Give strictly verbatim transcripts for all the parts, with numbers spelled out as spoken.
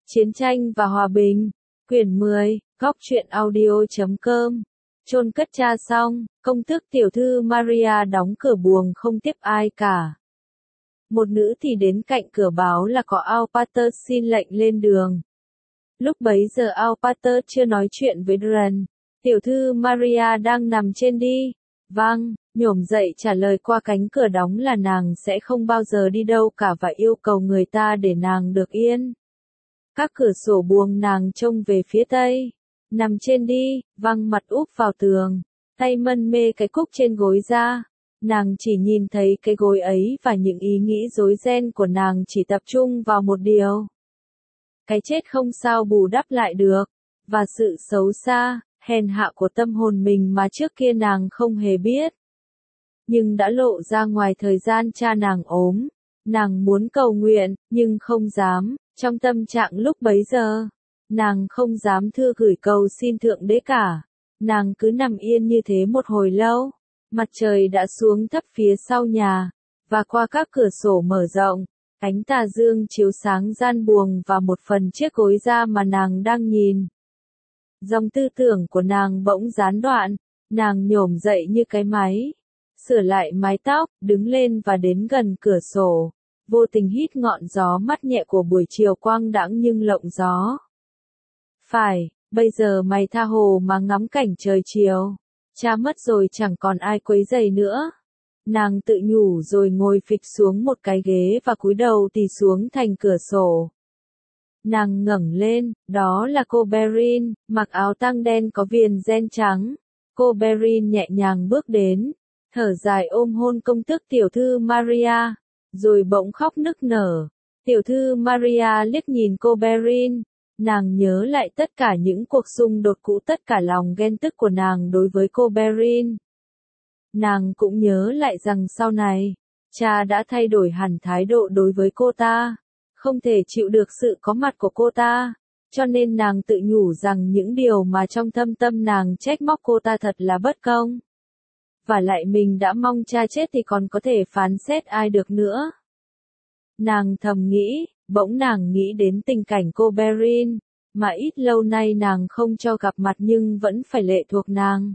Chiến tranh và hòa bình. Quyển mười, góc truyện audio chấm com. Chôn cất cha xong, công tước tiểu thư Maria đóng cửa buồng không tiếp ai cả. Một nữ thì đến cạnh cửa báo là có Alpater xin lệnh lên đường. Lúc bấy giờ Alpater chưa nói chuyện với Dren. Tiểu thư Maria đang nằm trên đi. Vâng, nhổm dậy trả lời qua cánh cửa đóng là nàng sẽ không bao giờ đi đâu cả và yêu cầu người ta để nàng được yên. Các cửa sổ buồng nàng trông về phía tây. Nằm trên đi, văng mặt úp vào tường, tay mân mê cái cúc trên gối ra. Nàng chỉ nhìn thấy cái gối ấy và những ý nghĩ rối ren của nàng chỉ tập trung vào một điều. Cái chết không sao bù đắp lại được, và sự xấu xa, hèn hạ của tâm hồn mình mà trước kia nàng không hề biết. Nhưng đã lộ ra ngoài thời gian cha nàng ốm. Nàng muốn cầu nguyện, nhưng không dám, trong tâm trạng lúc bấy giờ. Nàng không dám thư gửi cầu xin Thượng Đế cả. Nàng cứ nằm yên như thế một hồi lâu. Mặt trời đã xuống thấp phía sau nhà, và qua các cửa sổ mở rộng, ánh tà dương chiếu sáng gian buồng và một phần chiếc gối da mà nàng đang nhìn. Dòng tư tưởng của nàng bỗng gián đoạn, nàng nhổm dậy như cái máy, sửa lại mái tóc, đứng lên và đến gần cửa sổ, vô tình hít ngọn gió mát nhẹ của buổi chiều quang đãng nhưng lộng gió. Phải, bây giờ mày tha hồ mà ngắm cảnh trời chiều. Cha mất rồi chẳng còn ai quấy rầy nữa. Nàng tự nhủ rồi ngồi phịch xuống một cái ghế và cúi đầu tì xuống thành cửa sổ. Nàng ngẩng lên, đó là cô Berin, mặc áo tang đen có viền ren trắng. Cô Berin nhẹ nhàng bước đến, thở dài ôm hôn công tước tiểu thư Maria, rồi bỗng khóc nức nở. Tiểu thư Maria liếc nhìn cô Berin. Nàng nhớ lại tất cả những cuộc xung đột cũ, tất cả lòng ghen tức của nàng đối với cô Berin. Nàng cũng nhớ lại rằng sau này, cha đã thay đổi hẳn thái độ đối với cô ta, không thể chịu được sự có mặt của cô ta, cho nên nàng tự nhủ rằng những điều mà trong thâm tâm nàng trách móc cô ta thật là bất công. Và lại mình đã mong cha chết thì còn có thể phán xét ai được nữa. Nàng thầm nghĩ. Bỗng nàng nghĩ đến tình cảnh cô Berin, mà ít lâu nay nàng không cho gặp mặt nhưng vẫn phải lệ thuộc nàng.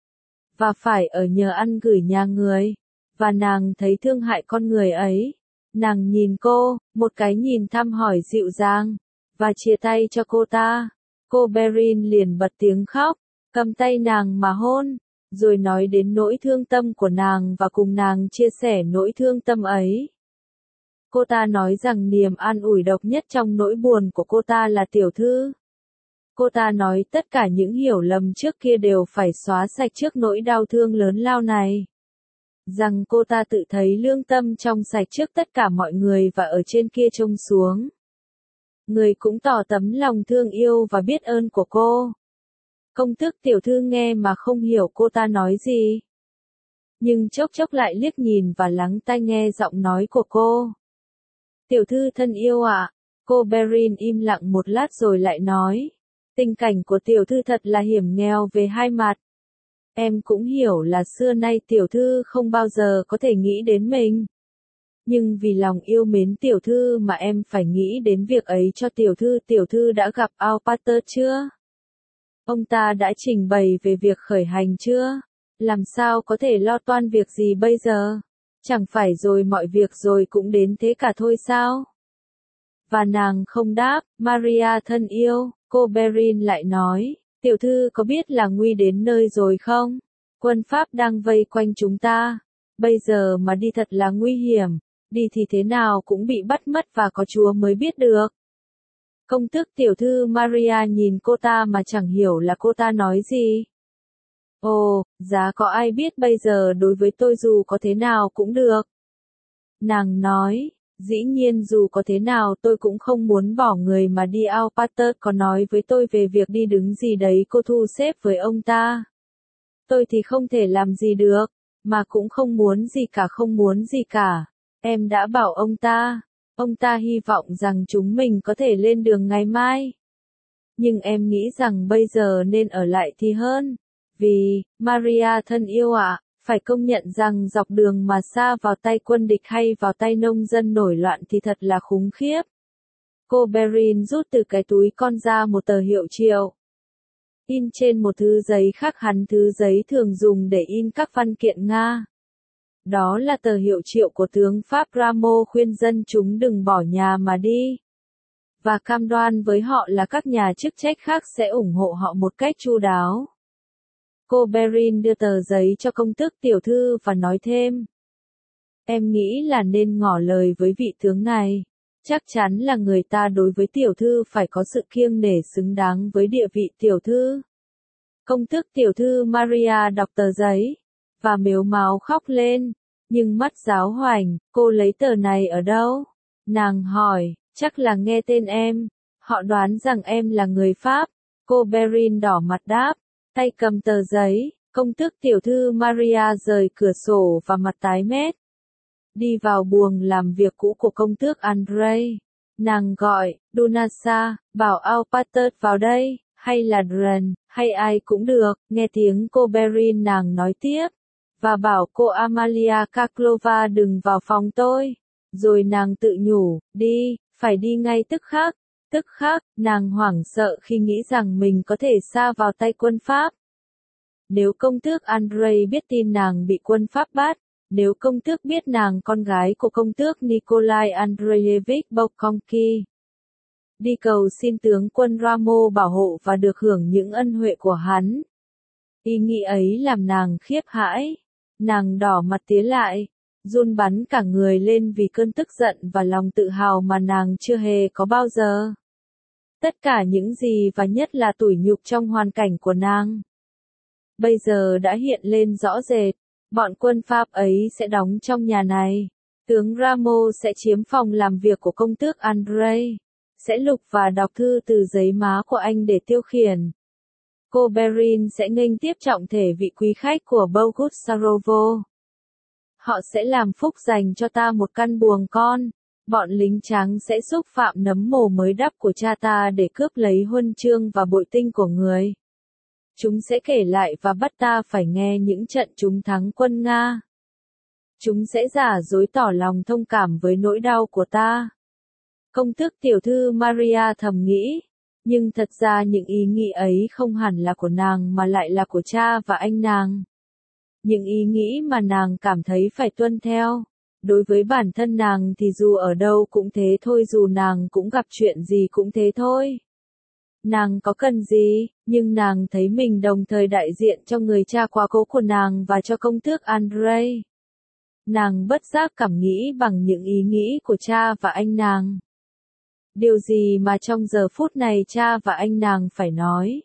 Và phải ở nhờ ăn gửi nhà người. Và nàng thấy thương hại con người ấy. Nàng nhìn cô, một cái nhìn thăm hỏi dịu dàng, và chia tay cho cô ta. Cô Berin liền bật tiếng khóc, cầm tay nàng mà hôn, rồi nói đến nỗi thương tâm của nàng và cùng nàng chia sẻ nỗi thương tâm ấy. Cô ta nói rằng niềm an ủi độc nhất trong nỗi buồn của cô ta là tiểu thư. Cô ta nói tất cả những hiểu lầm trước kia đều phải xóa sạch trước nỗi đau thương lớn lao này. Rằng cô ta tự thấy lương tâm trong sạch trước tất cả mọi người và ở trên kia trông xuống. Người cũng tỏ tấm lòng thương yêu và biết ơn của cô. Công tước tiểu thư nghe mà không hiểu cô ta nói gì. Nhưng chốc chốc lại liếc nhìn và lắng tai nghe giọng nói của cô. Tiểu thư thân yêu ạ, à, cô Berin im lặng một lát rồi lại nói, tình cảnh của tiểu thư thật là hiểm nghèo về hai mặt. Em cũng hiểu là xưa nay tiểu thư không bao giờ có thể nghĩ đến mình. Nhưng vì lòng yêu mến tiểu thư mà em phải nghĩ đến việc ấy cho tiểu thư. Tiểu thư đã gặp Alpater chưa? Ông ta đã trình bày về việc khởi hành chưa? Làm sao có thể lo toan việc gì bây giờ? Chẳng phải rồi mọi việc rồi cũng đến thế cả thôi sao? Và nàng không đáp. Maria thân yêu, cô Berin lại nói, tiểu thư có biết là nguy đến nơi rồi không? Quân Pháp đang vây quanh chúng ta. Bây giờ mà đi thật là nguy hiểm. Đi thì thế nào cũng bị bắt mất và có Chúa mới biết được. Công tước tiểu thư Maria nhìn cô ta mà chẳng hiểu là cô ta nói gì. Ồ, giá có ai biết bây giờ đối với tôi dù có thế nào cũng được. Nàng nói, dĩ nhiên dù có thế nào tôi cũng không muốn bỏ người mà đi. Alpater có nói với tôi về việc đi đứng gì đấy cô thu xếp với ông ta. Tôi thì không thể làm gì được, mà cũng không muốn gì cả không muốn gì cả. Em đã bảo ông ta, ông ta hy vọng rằng chúng mình có thể lên đường ngày mai. Nhưng em nghĩ rằng bây giờ nên ở lại thì hơn. Vì, Maria thân yêu ạ, à, phải công nhận rằng dọc đường mà xa vào tay quân địch hay vào tay nông dân nổi loạn thì thật là khủng khiếp. Cô Berin rút từ cái túi con ra một tờ hiệu triệu. In trên một thứ giấy khác hẳn thứ giấy thường dùng để in các văn kiện Nga. Đó là tờ hiệu triệu của tướng Pháp Rameau khuyên dân chúng đừng bỏ nhà mà đi. Và cam đoan với họ là các nhà chức trách khác sẽ ủng hộ họ một cách chu đáo. Cô Berin đưa tờ giấy cho công tước tiểu thư và nói thêm. Em nghĩ là nên ngỏ lời với vị tướng này. Chắc chắn là người ta đối với tiểu thư phải có sự kiêng nể xứng đáng với địa vị tiểu thư. Công tước tiểu thư Maria đọc tờ giấy, và mếu máo khóc lên, nhưng mắt giáo hoành, cô lấy tờ này ở đâu? Nàng hỏi, chắc là nghe tên em, họ đoán rằng em là người Pháp. Cô Berin đỏ mặt đáp, tay cầm tờ giấy, công tước tiểu thư Maria rời cửa sổ và mặt tái mét. Đi vào buồng làm việc cũ của công tước Andrei. Nàng gọi, Dunasa, bảo Alpater vào đây, hay là Dren, hay ai cũng được, nghe tiếng cô Berin nàng nói tiếp. Và bảo cô Amalia Kaklova đừng vào phòng tôi. Rồi nàng tự nhủ, đi, phải đi ngay tức khắc. Tức khắc, nàng hoảng sợ khi nghĩ rằng mình có thể sa vào tay quân Pháp. Nếu công tước Andrei biết tin nàng bị quân Pháp bắt, nếu công tước biết nàng con gái của công tước Nikolai Andreyevich Bolkonki, đi cầu xin tướng quân Rameau bảo hộ và được hưởng những ân huệ của hắn. Ý nghĩ ấy làm nàng khiếp hãi. Nàng đỏ mặt tía lại, run bắn cả người lên vì cơn tức giận và lòng tự hào mà nàng chưa hề có bao giờ. Tất cả những gì và nhất là tủi nhục trong hoàn cảnh của nàng bây giờ đã hiện lên rõ rệt. Bọn quân Pháp ấy sẽ đóng trong nhà này. Tướng Rameau sẽ chiếm phòng làm việc của công tước Andrei. Sẽ lục và đọc thư từ giấy má của anh để tiêu khiển. Cô Berin sẽ nghênh tiếp trọng thể vị quý khách của Bogut Sarovo. Họ sẽ làm phúc dành cho ta một căn buồng con. Bọn lính trắng sẽ xúc phạm nấm mồ mới đắp của cha ta để cướp lấy huân chương và bội tinh của người. Chúng sẽ kể lại và bắt ta phải nghe những trận chúng thắng quân Nga. Chúng sẽ giả dối tỏ lòng thông cảm với nỗi đau của ta. Công tước tiểu thư Maria thầm nghĩ, nhưng thật ra những ý nghĩ ấy không hẳn là của nàng mà lại là của cha và anh nàng. Những ý nghĩ mà nàng cảm thấy phải tuân theo. Đối với bản thân nàng thì dù ở đâu cũng thế thôi, dù nàng cũng gặp chuyện gì cũng thế thôi. Nàng có cần gì, nhưng nàng thấy mình đồng thời đại diện cho người cha quá cố của nàng và cho công tước Andrei. Nàng bất giác cảm nghĩ bằng những ý nghĩ của cha và anh nàng. Điều gì mà trong giờ phút này cha và anh nàng phải nói?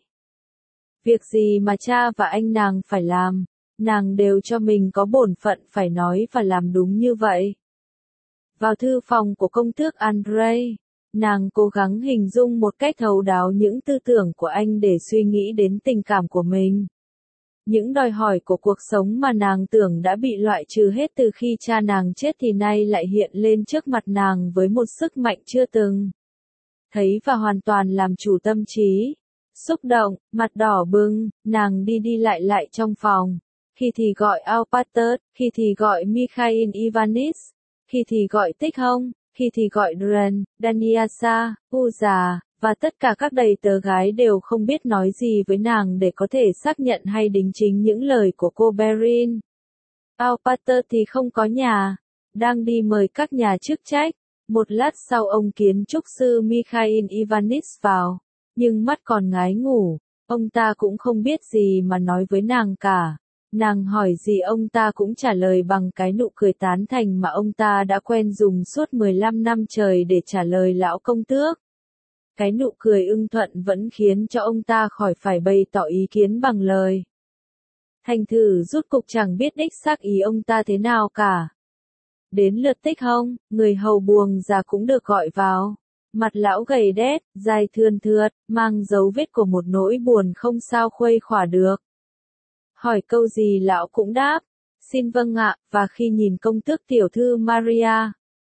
Việc gì mà cha và anh nàng phải làm? Nàng đều cho mình có bổn phận phải nói và làm đúng như vậy. Vào thư phòng của công tước Andrei, nàng cố gắng hình dung một cách thấu đáo những tư tưởng của anh để suy nghĩ đến tình cảm của mình. Những đòi hỏi của cuộc sống mà nàng tưởng đã bị loại trừ hết từ khi cha nàng chết thì nay lại hiện lên trước mặt nàng với một sức mạnh chưa từng thấy và hoàn toàn làm chủ tâm trí. Xúc động, mặt đỏ bừng, nàng đi đi lại lại trong phòng. Khi thì gọi Alpater, khi thì gọi Mikhail Ivanich, khi thì gọi Tích Hông, khi thì gọi Dren, Daniasa, Uza, và tất cả các đầy tớ gái đều không biết nói gì với nàng để có thể xác nhận hay đính chính những lời của cô Berin. Alpater thì không có nhà, đang đi mời các nhà chức trách. Một lát sau ông kiến trúc sư Mikhail Ivanich vào, nhưng mắt còn ngái ngủ, ông ta cũng không biết gì mà nói với nàng cả. Nàng hỏi gì ông ta cũng trả lời bằng cái nụ cười tán thành mà ông ta đã quen dùng suốt mười lăm năm trời để trả lời lão công tước. Cái nụ cười ưng thuận vẫn khiến cho ông ta khỏi phải bày tỏ ý kiến bằng lời. Thành thử rút cục chẳng biết đích xác ý ông ta thế nào cả. Đến lượt Tích Hông, người hầu buồng già cũng được gọi vào. Mặt lão gầy đét, dài thườn thượt, mang dấu vết của một nỗi buồn không sao khuây khỏa được. Hỏi câu gì lão cũng đáp, xin vâng ạ, và khi nhìn công tước tiểu thư Maria,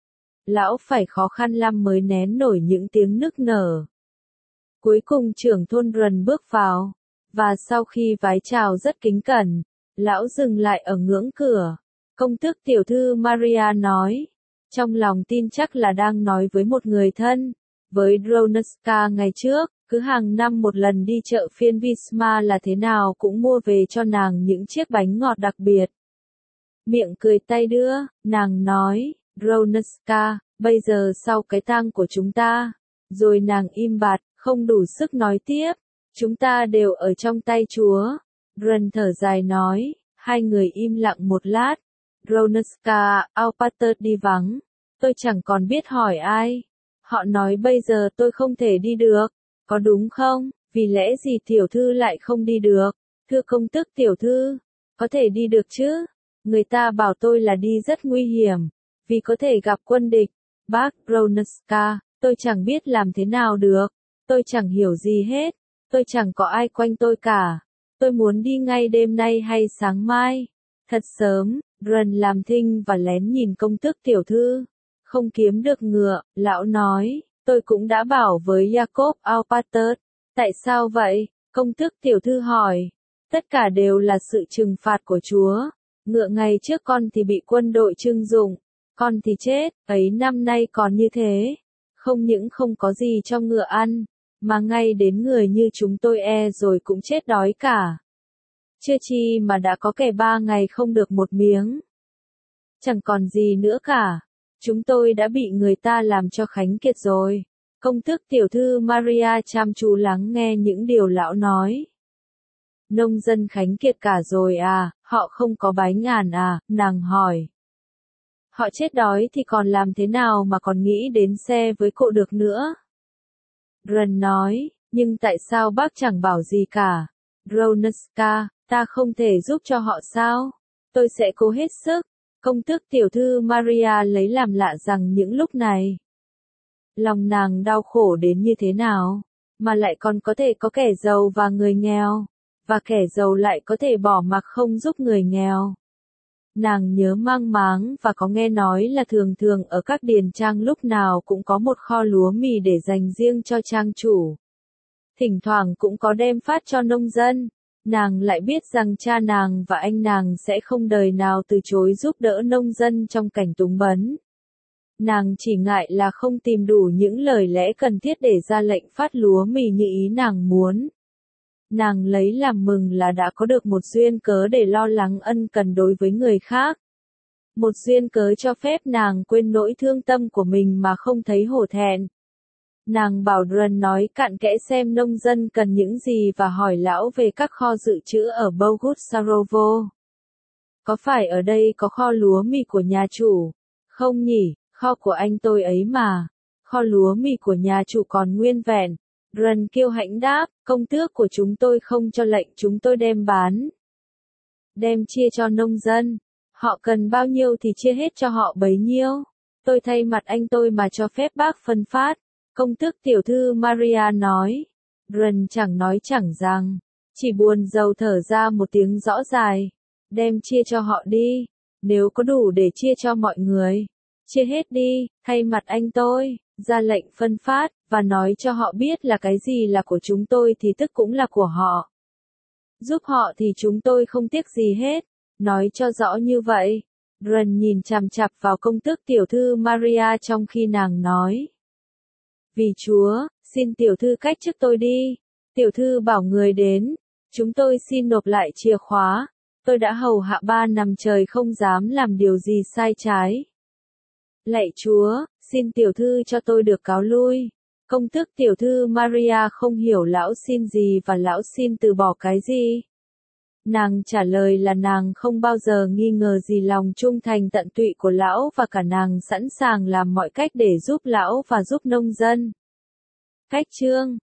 lão phải khó khăn lắm mới nén nổi những tiếng nức nở. Cuối cùng trưởng thôn Dren bước vào, và sau khi vái chào rất kính cẩn, lão dừng lại ở ngưỡng cửa. Công tước tiểu thư Maria nói, trong lòng tin chắc là đang nói với một người thân, với Dronuska ngày trước, cứ hàng năm một lần đi chợ phiên Visma là thế nào cũng mua về cho nàng những chiếc bánh ngọt đặc biệt. Miệng cười tay đưa, nàng nói, Dronuska, bây giờ sau cái tang của chúng ta, rồi nàng im bặt, không đủ sức nói tiếp, chúng ta đều ở trong tay Chúa. Dron thở dài nói, hai người im lặng một lát. Dronuska, Aupater đi vắng, tôi chẳng còn biết hỏi ai. Họ nói bây giờ tôi không thể đi được, có đúng không? Vì lẽ gì tiểu thư lại không đi được? Thưa công tước tiểu thư, có thể đi được chứ? Người ta bảo tôi là đi rất nguy hiểm, vì có thể gặp quân địch. Bác Dronuska, tôi chẳng biết làm thế nào được, tôi chẳng hiểu gì hết, tôi chẳng có ai quanh tôi cả. Tôi muốn đi ngay đêm nay hay sáng mai. Thật sớm, Dron làm thinh và lén nhìn công tước tiểu thư. Không kiếm được ngựa, lão nói, tôi cũng đã bảo với Jacob Aupater. Tại sao vậy? Công tước tiểu thư hỏi. Tất cả đều là sự trừng phạt của Chúa. Ngựa ngày trước con thì bị quân đội trưng dụng, con thì chết, ấy năm nay còn như thế. Không những không có gì cho ngựa ăn, mà ngay đến người như chúng tôi e rồi cũng chết đói cả. Chưa chi mà đã có kẻ ba ngày không được một miếng. Chẳng còn gì nữa cả. Chúng tôi đã bị người ta làm cho khánh kiệt rồi. Công tước tiểu thư Maria chăm chú lắng nghe những điều lão nói. Nông dân khánh kiệt cả rồi à, họ không có bánh ngàn à, nàng hỏi. Họ chết đói thì còn làm thế nào mà còn nghĩ đến xe với cộ được nữa? Dron nói, nhưng tại sao bác chẳng bảo gì cả? Dronuska, ta không thể giúp cho họ sao? Tôi sẽ cố hết sức. Công tước tiểu thư Maria lấy làm lạ rằng những lúc này, lòng nàng đau khổ đến như thế nào, mà lại còn có thể có kẻ giàu và người nghèo, và kẻ giàu lại có thể bỏ mặc không giúp người nghèo. Nàng nhớ mang máng và có nghe nói là thường thường ở các điền trang lúc nào cũng có một kho lúa mì để dành riêng cho trang chủ. Thỉnh thoảng cũng có đem phát cho nông dân. Nàng lại biết rằng cha nàng và anh nàng sẽ không đời nào từ chối giúp đỡ nông dân trong cảnh túng bấn. Nàng chỉ ngại là không tìm đủ những lời lẽ cần thiết để ra lệnh phát lúa mì như ý nàng muốn. Nàng lấy làm mừng là đã có được một duyên cớ để lo lắng ân cần đối với người khác. Một duyên cớ cho phép nàng quên nỗi thương tâm của mình mà không thấy hổ thẹn. Nàng bảo Dron nói cặn kẽ xem nông dân cần những gì và hỏi lão về các kho dự trữ ở Bogut Sarovo. Có phải ở đây có kho lúa mì của nhà chủ? Không nhỉ, kho của anh tôi ấy mà. Kho lúa mì của nhà chủ còn nguyên vẹn. Dron kiêu hãnh đáp, công tước của chúng tôi không cho lệnh chúng tôi đem bán. Đem chia cho nông dân. Họ cần bao nhiêu thì chia hết cho họ bấy nhiêu. Tôi thay mặt anh tôi mà cho phép bác phân phát. Công tước tiểu thư Maria nói. Dron chẳng nói chẳng rằng, chỉ buồn rầu thở ra một tiếng rõ dài. Đem chia cho họ đi, nếu có đủ để chia cho mọi người. Chia hết đi, thay mặt anh tôi, ra lệnh phân phát, và nói cho họ biết là cái gì là của chúng tôi thì tức cũng là của họ. Giúp họ thì chúng tôi không tiếc gì hết. Nói cho rõ như vậy. Dron nhìn chằm chằm vào công tước tiểu thư Maria trong khi nàng nói. Vì Chúa, xin tiểu thư cách chức tôi đi. Tiểu thư bảo người đến. Chúng tôi xin nộp lại chìa khóa. Tôi đã hầu hạ ba năm trời không dám làm điều gì sai trái. Lạy Chúa, xin tiểu thư cho tôi được cáo lui. Công tước tiểu thư Maria không hiểu lão xin gì và lão xin từ bỏ cái gì. Nàng trả lời là nàng không bao giờ nghi ngờ gì lòng trung thành tận tụy của lão và cả nàng sẵn sàng làm mọi cách để giúp lão và giúp nông dân. Cách chương